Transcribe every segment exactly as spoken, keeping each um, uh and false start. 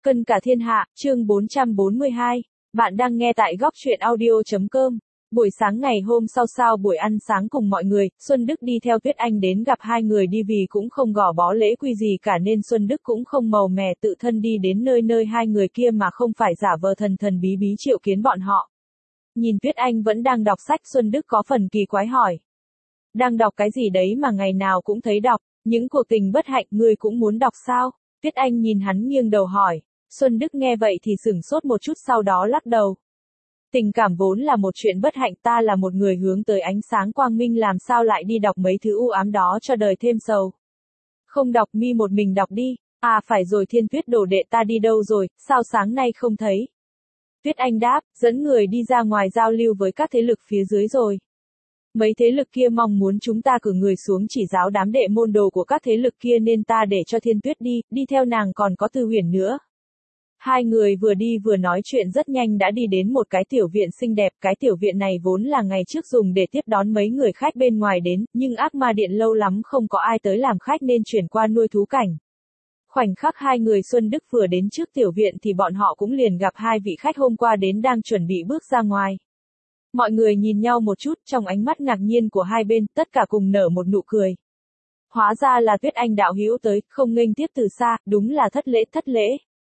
Cân cả thiên hạ, chương bốn trăm bốn mươi hai. Bạn đang nghe tại góc truyện audio.com. Buổi sáng ngày hôm sau sau buổi ăn sáng cùng mọi người, Xuân Đức đi theo Tuyết Anh đến gặp hai người đi vì cũng không gò bó lễ quy gì cả nên Xuân Đức cũng không màu mè tự thân đi đến nơi nơi hai người kia mà không phải giả vờ thần thần bí bí triệu kiến bọn họ. Nhìn Tuyết Anh vẫn đang đọc sách, Xuân Đức có phần kỳ quái hỏi. Đang đọc cái gì đấy mà ngày nào cũng thấy đọc, những cuộc tình bất hạnh ngươi cũng muốn đọc sao? Tuyết Anh nhìn hắn nghiêng đầu hỏi. Xuân Đức nghe vậy thì sửng sốt một chút sau đó lắc đầu. Tình cảm vốn là một chuyện bất hạnh, ta là một người hướng tới ánh sáng quang minh làm sao lại đi đọc mấy thứ u ám đó cho đời thêm sầu. Không đọc mi một mình đọc đi, à phải rồi Thiên Tuyết đồ đệ ta đi đâu rồi, sao sáng nay không thấy. Tuyết Anh đáp, dẫn người đi ra ngoài giao lưu với các thế lực phía dưới rồi. Mấy thế lực kia mong muốn chúng ta cử người xuống chỉ giáo đám đệ môn đồ của các thế lực kia nên ta để cho Thiên Tuyết đi, đi theo nàng còn có Tư Huyền nữa. Hai người vừa đi vừa nói chuyện rất nhanh đã đi đến một cái tiểu viện xinh đẹp, cái tiểu viện này vốn là ngày trước dùng để tiếp đón mấy người khách bên ngoài đến, nhưng Ác Ma Điện lâu lắm không có ai tới làm khách nên chuyển qua nuôi thú cảnh. Khoảnh khắc hai người Xuân Đức vừa đến trước tiểu viện thì bọn họ cũng liền gặp hai vị khách hôm qua đến đang chuẩn bị bước ra ngoài. Mọi người nhìn nhau một chút, trong ánh mắt ngạc nhiên của hai bên, tất cả cùng nở một nụ cười. Hóa ra là Tuyết Anh đạo hữu tới, không nghênh tiếp từ xa, đúng là thất lễ thất lễ.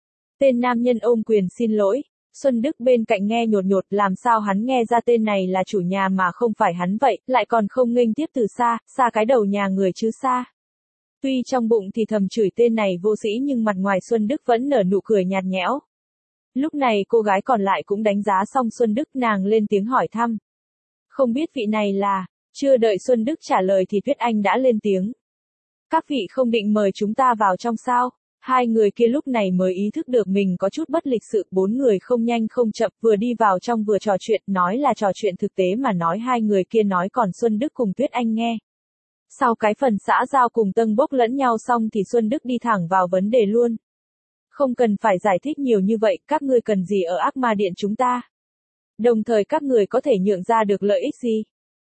Tên nam nhân ôm quyền xin lỗi. Xuân Đức bên cạnh nghe nhột nhột, làm sao hắn nghe ra tên này là chủ nhà mà không phải hắn vậy, lại còn không nghênh tiếp từ xa, xa cái đầu nhà người chứ xa. Tuy trong bụng thì thầm chửi tên này vô sĩ nhưng mặt ngoài Xuân Đức vẫn nở nụ cười nhạt nhẽo. Lúc này cô gái còn lại cũng đánh giá xong Xuân Đức, nàng lên tiếng hỏi thăm. Không biết vị này là, chưa đợi Xuân Đức trả lời thì Tuyết Anh đã lên tiếng. Các vị không định mời chúng ta vào trong sao? Hai người kia lúc này mới ý thức được mình có chút bất lịch sự, bốn người không nhanh không chậm vừa đi vào trong vừa trò chuyện, nói là trò chuyện thực tế mà nói hai người kia nói còn Xuân Đức cùng Tuyết Anh nghe. Sau cái phần xã giao cùng tâng bốc lẫn nhau xong thì Xuân Đức đi thẳng vào vấn đề luôn. Không cần phải giải thích nhiều như vậy, các ngươi cần gì ở Ác Ma Điện chúng ta? Đồng thời các người có thể nhượng ra được lợi ích gì?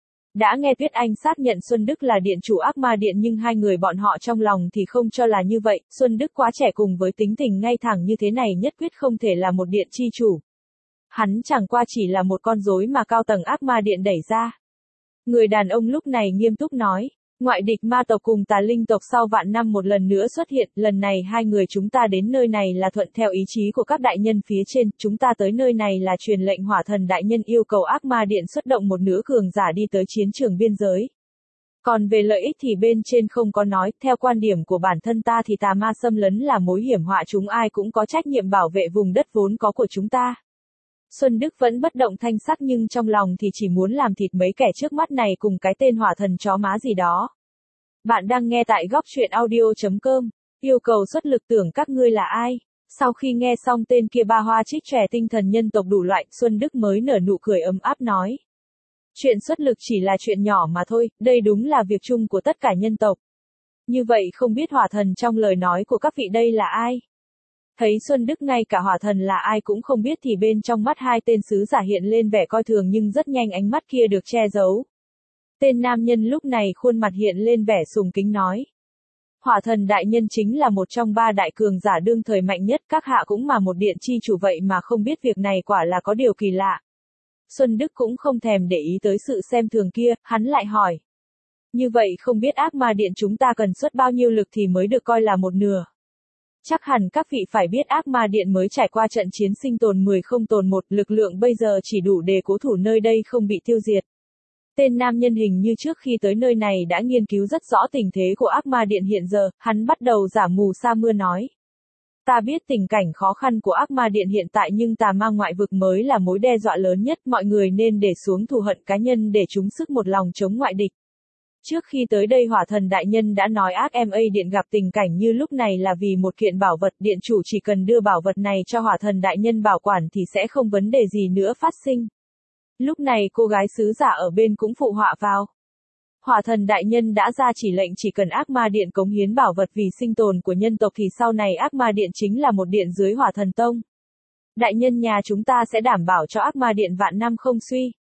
Đã nghe Tuyết Anh xác nhận Xuân Đức là điện chủ Ác Ma Điện nhưng hai người bọn họ trong lòng thì không cho là như vậy, Xuân Đức quá trẻ cùng với tính tình ngay thẳng như thế này nhất quyết không thể là một điện chi chủ. Hắn chẳng qua chỉ là một con rối mà cao tầng Ác Ma Điện đẩy ra. Người đàn ông lúc này nghiêm túc nói. Ngoại địch ma tộc cùng tà linh tộc sau vạn năm một lần nữa xuất hiện, lần này hai người chúng ta đến nơi này là thuận theo ý chí của các đại nhân phía trên, chúng ta tới nơi này là truyền lệnh Hỏa Thần đại nhân yêu cầu Ác Ma Điện xuất động một nửa cường giả đi tới chiến trường biên giới. Còn về lợi ích thì bên trên không có nói, theo quan điểm của bản thân ta thì tà ma xâm lấn là mối hiểm họa, chúng ai cũng có trách nhiệm bảo vệ vùng đất vốn có của chúng ta. Xuân Đức vẫn bất động thanh sắc nhưng trong lòng thì chỉ muốn làm thịt mấy kẻ trước mắt này cùng cái tên hỏa thần chó má gì đó. Bạn đang nghe tại góc truyện audio.com, yêu cầu xuất lực tưởng các ngươi là ai? Sau khi nghe xong tên kia ba hoa trích trẻ tinh thần nhân tộc đủ loại, Xuân Đức mới nở nụ cười ấm áp nói. Chuyện xuất lực chỉ là chuyện nhỏ mà thôi, đây đúng là việc chung của tất cả nhân tộc. Như vậy không biết hỏa thần trong lời nói của các vị đây là ai? Thấy Xuân Đức ngay cả hỏa thần là ai cũng không biết thì bên trong mắt hai tên sứ giả hiện lên vẻ coi thường nhưng rất nhanh ánh mắt kia được che giấu. Tên nam nhân lúc này khuôn mặt hiện lên vẻ sùng kính nói. Hỏa thần đại nhân chính là một trong ba đại cường giả đương thời mạnh nhất, các hạ cũng mà một điện chi chủ vậy mà không biết việc này quả là có điều kỳ lạ. Xuân Đức cũng không thèm để ý tới sự xem thường kia, hắn lại hỏi. Như vậy không biết Ác Ma Điện chúng ta cần xuất bao nhiêu lực thì mới được coi là một nửa. Chắc hẳn các vị phải biết Ác Ma Điện mới trải qua trận chiến sinh tồn mười không tồn một, lực lượng bây giờ chỉ đủ để cố thủ nơi đây không bị tiêu diệt. Tên nam nhân hình như trước khi tới nơi này đã nghiên cứu rất rõ tình thế của Ác Ma Điện hiện giờ, hắn bắt đầu giả mù sa mưa nói. Ta biết tình cảnh khó khăn của Ác Ma Điện hiện tại nhưng tà ma ngoại vực mới là mối đe dọa lớn nhất, mọi người nên để xuống thù hận cá nhân để chúng sức một lòng chống ngoại địch. Trước khi tới đây Hỏa Thần đại nhân đã nói Ác Ma Điện gặp tình cảnh như lúc này là vì một kiện bảo vật, điện chủ chỉ cần đưa bảo vật này cho Hỏa Thần đại nhân bảo quản thì sẽ không vấn đề gì nữa phát sinh. Lúc này cô gái sứ giả ở bên cũng phụ họa vào. Hỏa Thần đại nhân đã ra chỉ lệnh chỉ cần Ác Ma Điện cống hiến bảo vật vì sinh tồn của nhân tộc thì sau này Ác Ma Điện chính là một điện dưới Hỏa Thần Tông. Đại nhân nhà chúng ta sẽ đảm bảo cho Ác Ma Điện vạn năm không suy.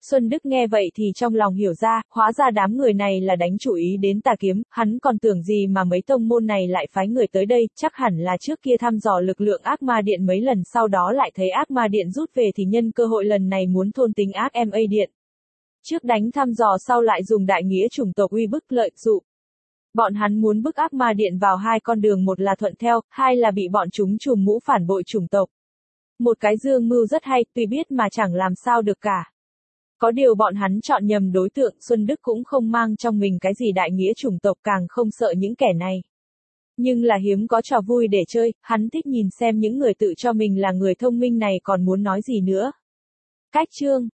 Xuân Đức nghe vậy thì trong lòng hiểu ra, hóa ra đám người này là đánh chủ ý đến Tà Kiếm, hắn còn tưởng gì mà mấy tông môn này lại phái người tới đây, chắc hẳn là trước kia thăm dò lực lượng ác ma điện mấy lần sau đó lại thấy ác ma điện rút về thì nhân cơ hội lần này muốn thôn tính ác ma điện. Trước đánh thăm dò sau lại dùng đại nghĩa chủng tộc uy bức lợi dụ. Bọn hắn muốn bức ác ma điện vào hai con đường, một là thuận theo, hai là bị bọn chúng trùm mũ phản bội chủng tộc. Một cái dương mưu rất hay, tuy biết mà chẳng làm sao được cả. Có điều bọn hắn chọn nhầm đối tượng, Xuân Đức cũng không mang trong mình cái gì đại nghĩa chủng tộc, càng không sợ những kẻ này. Nhưng là hiếm có trò vui để chơi, hắn thích nhìn xem những người tự cho mình là người thông minh này còn muốn nói gì nữa. Cách chương